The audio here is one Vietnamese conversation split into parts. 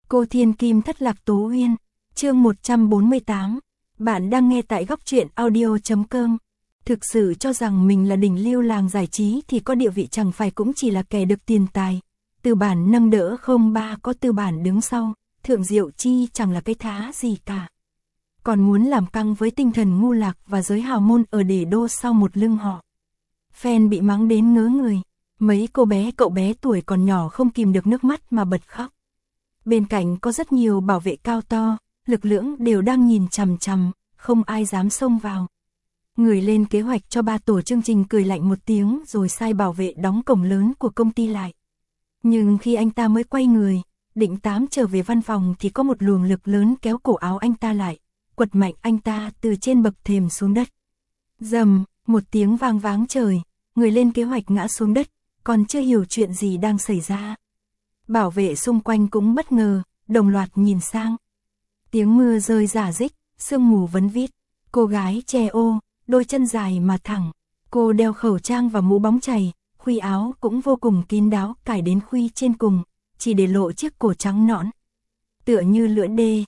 Cô Thiên Kim thất lạc Tố Uyên, chương 148. Bạn đang nghe tại góc truyện audio.com. Thực sự cho rằng mình là đỉnh lưu làng giải trí thì có địa vị chẳng phải cũng chỉ là kẻ được tiền tài. Tư bản nâng đỡ không ba có tư bản đứng sau, Thượng Diệu Chi chẳng là cái thá gì cả. Còn muốn làm căng với tinh thần ngu lạc và giới hào môn ở để đô sau một lưng họ. Fan bị mắng đến ngớ người, mấy cô bé cậu bé tuổi còn nhỏ không kìm được nước mắt mà bật khóc. Bên cạnh có rất nhiều bảo vệ cao to, lực lưỡng đều đang nhìn chằm chằm, không ai dám xông vào. Người lên kế hoạch cho 3 tổ chương trình cười lạnh một tiếng rồi sai bảo vệ đóng cổng lớn của công ty lại. Nhưng khi anh ta mới quay người, định tám trở về văn phòng thì có một luồng lực lớn kéo cổ áo anh ta lại, quật mạnh anh ta từ trên bậc thềm xuống đất. Rầm, một tiếng vang váng trời, người lên kế hoạch ngã xuống đất, còn chưa hiểu chuyện gì đang xảy ra. Bảo vệ xung quanh cũng bất ngờ, đồng loạt nhìn sang. Tiếng mưa rơi rả rích, sương mù vấn vít, cô gái che ô, đôi chân dài mà thẳng. Cô đeo khẩu trang và mũ bóng chày, khuy áo cũng vô cùng kín đáo cài đến khuy trên cùng, chỉ để lộ chiếc cổ trắng nõn. Tựa như lưỡi đê,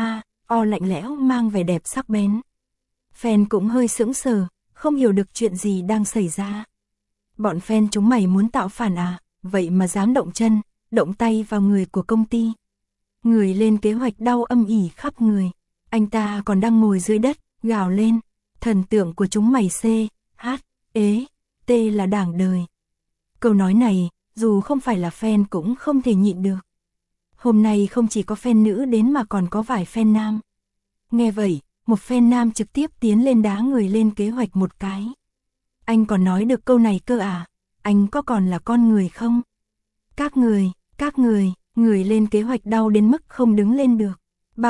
o lạnh lẽo mang vẻ đẹp sắc bén. Fan cũng hơi sững sờ, không hiểu được chuyện gì đang xảy ra. Bọn fan chúng mày muốn tạo phản à, vậy mà dám động chân, động tay vào người của công ty. Người lên kế hoạch đau âm ỉ khắp người, anh ta còn đang ngồi dưới đất, gào lên, thần tượng của chúng mày C, H, E, T là đảng đời. Câu nói này, dù không phải là fan cũng không thể nhịn được. Hôm nay không chỉ có fan nữ đến mà còn có vài fan nam. Nghe vậy, một fan nam trực tiếp tiến lên đá người lên kế hoạch một cái. Anh còn nói được câu này cơ à, anh có còn là con người không? Các người, người lên kế hoạch đau đến mức không đứng lên được.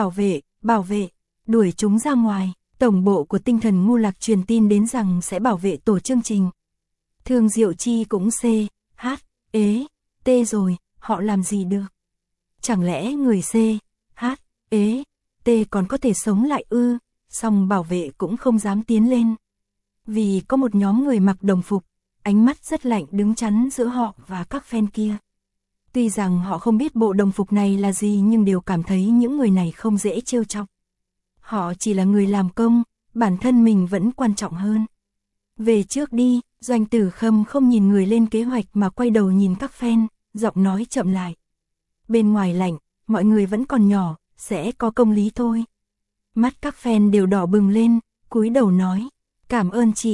Bảo vệ, đuổi chúng ra ngoài. Tổng bộ của tinh thần ngu lạc truyền tin đến rằng sẽ bảo vệ tổ chương trình. Thương Diệu Chi cũng C, H, E, T rồi, họ làm gì được? Chẳng lẽ người C, H, E, T còn có thể sống lại ư? Song bảo vệ cũng không dám tiến lên. Vì có một nhóm người mặc đồng phục, ánh mắt rất lạnh đứng chắn giữa họ và các fan kia. Tuy rằng họ không biết bộ đồng phục này là gì nhưng đều cảm thấy những người này không dễ trêu chọc. Họ chỉ là người làm công, bản thân mình vẫn quan trọng hơn. Về trước đi, Doanh Tử Khâm không nhìn người lên kế hoạch mà quay đầu nhìn các fan, giọng nói chậm lại. Bên ngoài lạnh, mọi người vẫn còn nhỏ, sẽ có công lý thôi. Mắt các fan đều đỏ bừng lên, cúi đầu nói, cảm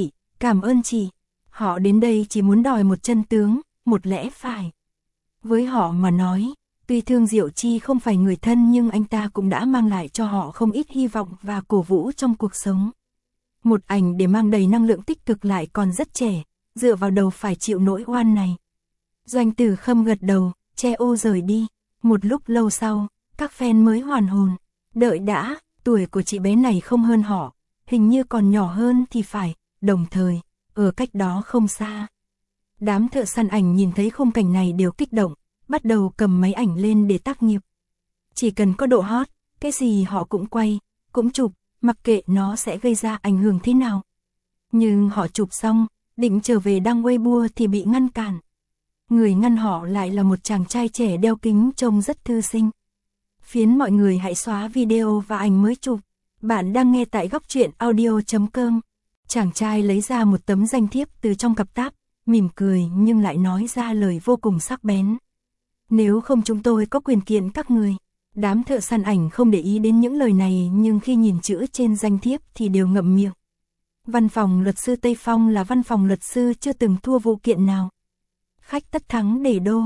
ơn chị. Họ đến đây chỉ muốn đòi một chân tướng, một lẽ phải. Với họ mà nói, tuy Thương Diệu Chi không phải người thân nhưng anh ta cũng đã mang lại cho họ không ít hy vọng và cổ vũ trong cuộc sống. Một ảnh để mang đầy năng lượng tích cực lại còn rất trẻ, dựa vào đầu phải chịu nỗi oan này. Doanh Tử Khâm gật đầu, che ô rời đi. Một lúc lâu sau, các fan mới hoàn hồn. Đợi đã, tuổi của chị bé này không hơn họ, hình như còn nhỏ hơn thì phải, đồng thời, ở cách đó không xa. Đám thợ săn ảnh nhìn thấy khung cảnh này đều kích động, bắt đầu cầm máy ảnh lên để tác nghiệp. Chỉ cần có độ hot, cái gì họ cũng quay, cũng chụp, mặc kệ nó sẽ gây ra ảnh hưởng thế nào. Nhưng họ chụp xong, định trở về đăng Weibo thì bị ngăn cản. Người ngăn họ lại là một chàng trai trẻ đeo kính trông rất thư sinh. Phiến mọi người hãy xóa video và ảnh mới chụp. Bạn đang nghe tại góc truyện audio.com. Chàng trai lấy ra một tấm danh thiếp từ trong cặp táp, mỉm cười nhưng lại nói ra lời vô cùng sắc bén. Nếu không chúng tôi có quyền kiện các người. Đám thợ săn ảnh không để ý đến những lời này nhưng khi nhìn chữ trên danh thiếp thì đều ngậm miệng. Văn phòng luật sư Tây Phong là văn phòng luật sư chưa từng thua vụ kiện nào. Khách tất thắng để đô.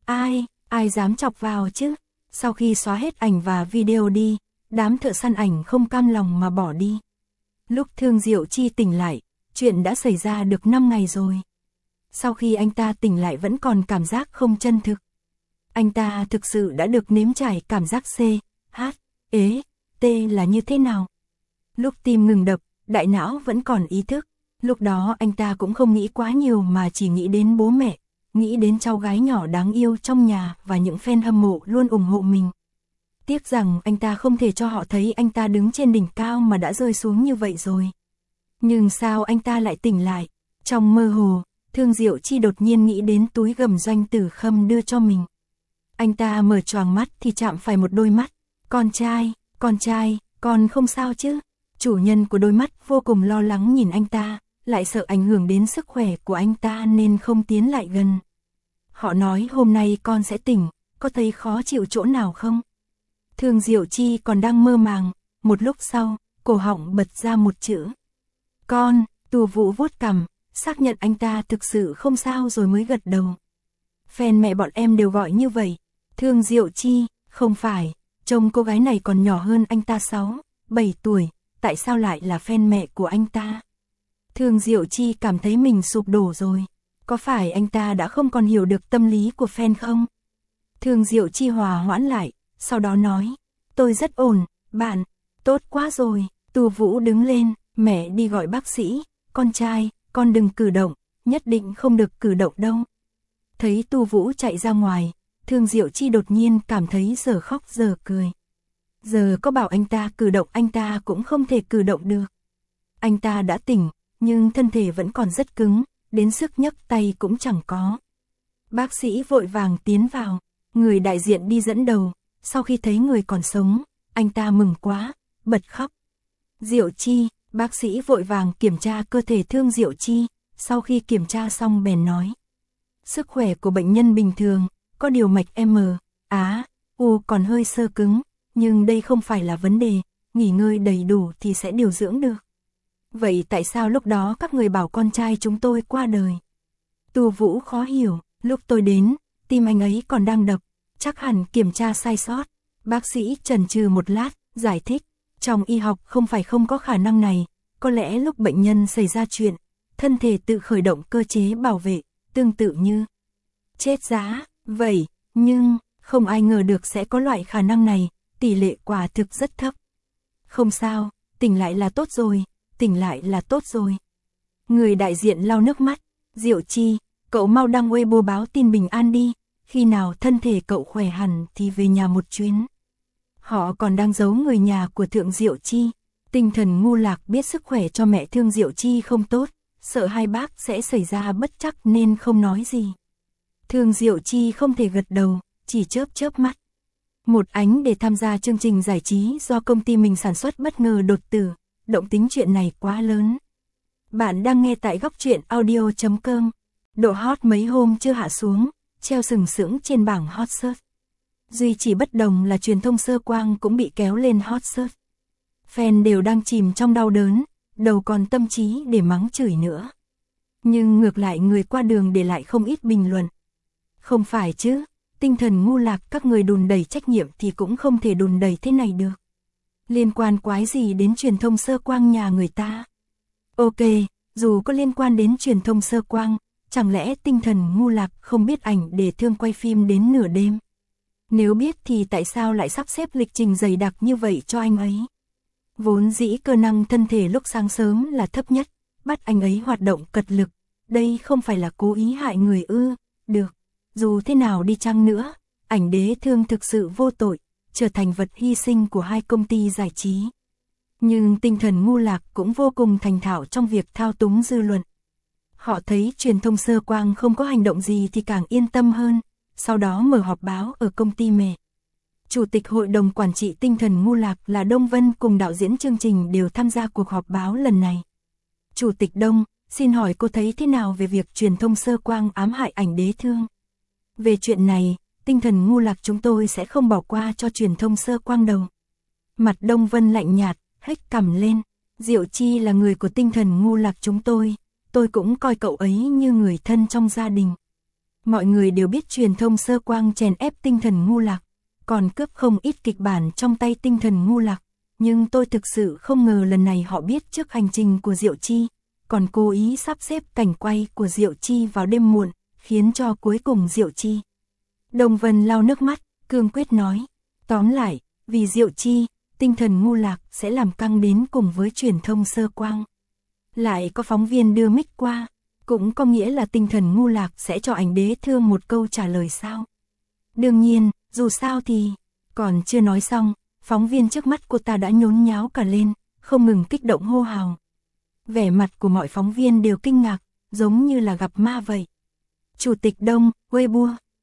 Ai dám chọc vào chứ? Sau khi xóa hết ảnh và video đi, đám thợ săn ảnh không cam lòng mà bỏ đi. Lúc Thương Diệu Chi tỉnh lại, chuyện đã xảy ra được 5 ngày rồi. Sau khi anh ta tỉnh lại vẫn còn cảm giác không chân thực. Anh ta thực sự đã được nếm trải cảm giác C, H, E, T là như thế nào. Lúc tim ngừng đập, đại não vẫn còn ý thức. Lúc đó anh ta cũng không nghĩ quá nhiều mà chỉ nghĩ đến bố mẹ, nghĩ đến cháu gái nhỏ đáng yêu trong nhà và những fan hâm mộ luôn ủng hộ mình. Tiếc rằng anh ta không thể cho họ thấy anh ta đứng trên đỉnh cao mà đã rơi xuống như vậy rồi. Nhưng sao anh ta lại tỉnh lại? Trong mơ hồ, Thương Diệu Chi đột nhiên nghĩ đến túi gầm Doanh Tử Khâm đưa cho mình. Anh ta mở choàng mắt thì chạm phải một đôi mắt. Con trai, con không sao chứ? Chủ nhân của đôi mắt vô cùng lo lắng nhìn anh ta, lại sợ ảnh hưởng đến sức khỏe của anh ta nên không tiến lại gần. Họ nói hôm nay con sẽ tỉnh, có thấy khó chịu chỗ nào không? Thương Diệu Chi còn đang mơ màng, một lúc sau, cổ họng bật ra một chữ. Con, Tu Vũ vuốt cằm, xác nhận anh ta thực sự không sao rồi mới gật đầu. Fan mẹ bọn em đều gọi như vậy. Thương Diệu Chi, không phải, trông cô gái này còn nhỏ hơn anh ta 6, 7 tuổi, tại sao lại là fan mẹ của anh ta? Thương Diệu Chi cảm thấy mình sụp đổ rồi. Có phải anh ta đã không còn hiểu được tâm lý của fan không? Thương Diệu Chi hòa hoãn lại, sau đó nói, tôi rất ổn, bạn, tốt quá rồi. Tu Vũ đứng lên, mẹ đi gọi bác sĩ, con trai, con đừng cử động, nhất định không được cử động đâu. Thấy Tu Vũ chạy ra ngoài, Thương Diệu Chi đột nhiên cảm thấy giờ khóc giờ cười. Giờ có bảo anh ta cử động anh ta cũng không thể cử động được. Anh ta đã tỉnh, nhưng thân thể vẫn còn rất cứng, đến sức nhấc tay cũng chẳng có. Bác sĩ vội vàng tiến vào, người đại diện đi dẫn đầu, sau khi thấy người còn sống, anh ta mừng quá, bật khóc. Diệu Chi, bác sĩ vội vàng kiểm tra cơ thể Thương Diệu Chi, sau khi kiểm tra xong bèn nói. Sức khỏe của bệnh nhân bình thường, có điều mạch M, U còn hơi xơ cứng, nhưng đây không phải là vấn đề, nghỉ ngơi đầy đủ thì sẽ điều dưỡng được. Vậy tại sao lúc đó các người bảo con trai chúng tôi qua đời? Tu Vũ khó hiểu, lúc tôi đến, tim anh ấy còn đang đập, chắc hẳn kiểm tra sai sót. Bác sĩ chần chừ một lát, giải thích, trong y học không phải không có khả năng này, có lẽ lúc bệnh nhân xảy ra chuyện, thân thể tự khởi động cơ chế bảo vệ, tương tự như chết giá, vậy, nhưng không ai ngờ được sẽ có loại khả năng này, tỷ lệ quả thực rất thấp. Không sao, tỉnh lại là tốt rồi, tỉnh lại là tốt rồi. Người đại diện lau nước mắt, Diệu Chi, cậu mau đăng Weibo báo tin bình an đi, khi nào thân thể cậu khỏe hẳn thì về nhà một chuyến. Họ còn đang giấu người nhà của Thượng Diệu Chi, tinh thần ngu lạc biết sức khỏe cho mẹ Thương Diệu Chi không tốt, sợ hai bác sẽ xảy ra bất trắc nên không nói gì. Thương Diệu Chi không thể gật đầu, chỉ chớp mắt. Một ánh để tham gia chương trình giải trí do công ty mình sản xuất bất ngờ đột tử, động tính chuyện này quá lớn. Bạn đang nghe tại góc truyện audio.com, độ hot mấy hôm chưa hạ xuống, treo sừng sững trên bảng hot search. Duy chỉ bất đồng là truyền thông Sơ Quang cũng bị kéo lên hot search. Fan đều đang chìm trong đau đớn, đâu còn tâm trí để mắng chửi nữa. Nhưng ngược lại người qua đường để lại không ít bình luận. Không phải chứ, tinh thần ngu lạc các người đùn đẩy trách nhiệm thì cũng không thể đùn đẩy thế này được. Liên quan quái gì đến truyền thông Sơ Quang nhà người ta? Ok, dù có liên quan đến truyền thông Sơ Quang, chẳng lẽ tinh thần ngu lạc không biết ảnh để Thương quay phim đến nửa đêm? Nếu biết thì tại sao lại sắp xếp lịch trình dày đặc như vậy cho anh ấy? Vốn dĩ cơ năng thân thể lúc sáng sớm là thấp nhất, bắt anh ấy hoạt động cật lực, đây không phải là cố ý hại người ư? Được, dù thế nào đi chăng nữa, ảnh đế Thương thực sự vô tội, trở thành vật hy sinh của hai công ty giải trí. Nhưng tinh thần ngu lạc cũng vô cùng thành thạo trong việc thao túng dư luận. Họ thấy truyền thông Sơ Quang không có hành động gì thì càng yên tâm hơn, sau đó mở họp báo ở công ty mẹ. Chủ tịch hội đồng quản trị tinh thần ngu lạc là Đông Vân cùng đạo diễn chương trình đều tham gia cuộc họp báo lần này. Chủ tịch Đông, xin hỏi cô thấy thế nào về việc truyền thông Sơ Quang ám hại ảnh đế Thương? Về chuyện này, tinh thần ngu lạc chúng tôi sẽ không bỏ qua cho truyền thông Sơ Quang đâu. Mặt Đông Vân lạnh nhạt, hếch cằm lên. Diệu Chi là người của tinh thần ngu lạc chúng tôi cũng coi cậu ấy như người thân trong gia đình. Mọi người đều biết truyền thông Sơ Quang chèn ép tinh thần ngu lạc, còn cướp không ít kịch bản trong tay tinh thần ngu lạc. Nhưng tôi thực sự không ngờ lần này họ biết trước hành trình của Diệu Chi, còn cố ý sắp xếp cảnh quay của Diệu Chi vào đêm muộn, khiến cho cuối cùng Diệu Chi. Đông Vân lau nước mắt, cương quyết nói. Tóm lại, vì Diệu Chi, tinh thần ngu lạc sẽ làm căng đến cùng với truyền thông Sơ Quang. Lại có phóng viên đưa mic qua, cũng có nghĩa là tinh thần ngu lạc sẽ cho ảnh đế Thương một câu trả lời sao? Đương nhiên, dù sao thì, còn chưa nói xong, phóng viên trước mắt cô ta đã nhốn nháo cả lên, không ngừng kích động hô hào. Vẻ mặt của mọi phóng viên đều kinh ngạc, giống như là gặp ma vậy. Chủ tịch Đông, Weibo,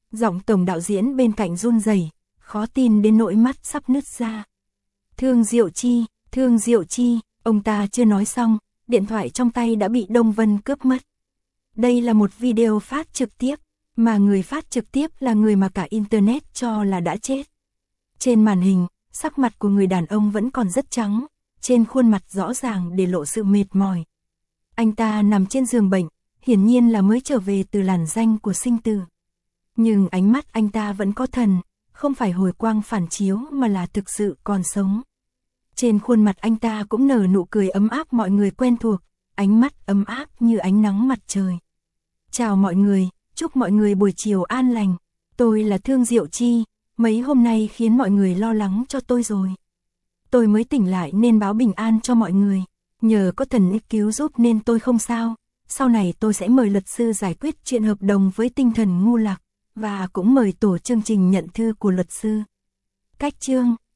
Giọng tổng đạo diễn bên cạnh run rẩy, khó tin đến nỗi mắt sắp nứt ra. Thương Diệu Chi, ông ta chưa nói xong, điện thoại trong tay đã bị Đông Vân cướp mất. Đây là một video phát trực tiếp, mà người phát trực tiếp là người mà cả Internet cho là đã chết. Trên màn hình, sắc mặt của người đàn ông vẫn còn rất trắng, trên khuôn mặt rõ ràng để lộ sự mệt mỏi. Anh ta nằm trên giường bệnh, hiển nhiên là mới trở về từ làn danh của sinh tử. Nhưng ánh mắt anh ta vẫn có thần, không phải hồi quang phản chiếu mà là thực sự còn sống. Trên khuôn mặt anh ta cũng nở nụ cười ấm áp mọi người quen thuộc, ánh mắt ấm áp như ánh nắng mặt trời. Chào mọi người, chúc mọi người buổi chiều an lành. Tôi là Thương Diệu Chi, mấy hôm nay khiến mọi người lo lắng cho tôi rồi. Tôi mới tỉnh lại nên báo bình an cho mọi người. Nhờ có thần ích cứu giúp nên tôi không sao. Sau này tôi sẽ mời luật sư giải quyết chuyện hợp đồng với tinh thần ngu lạc, và cũng mời tổ chương trình nhận thư của luật sư. Cách chương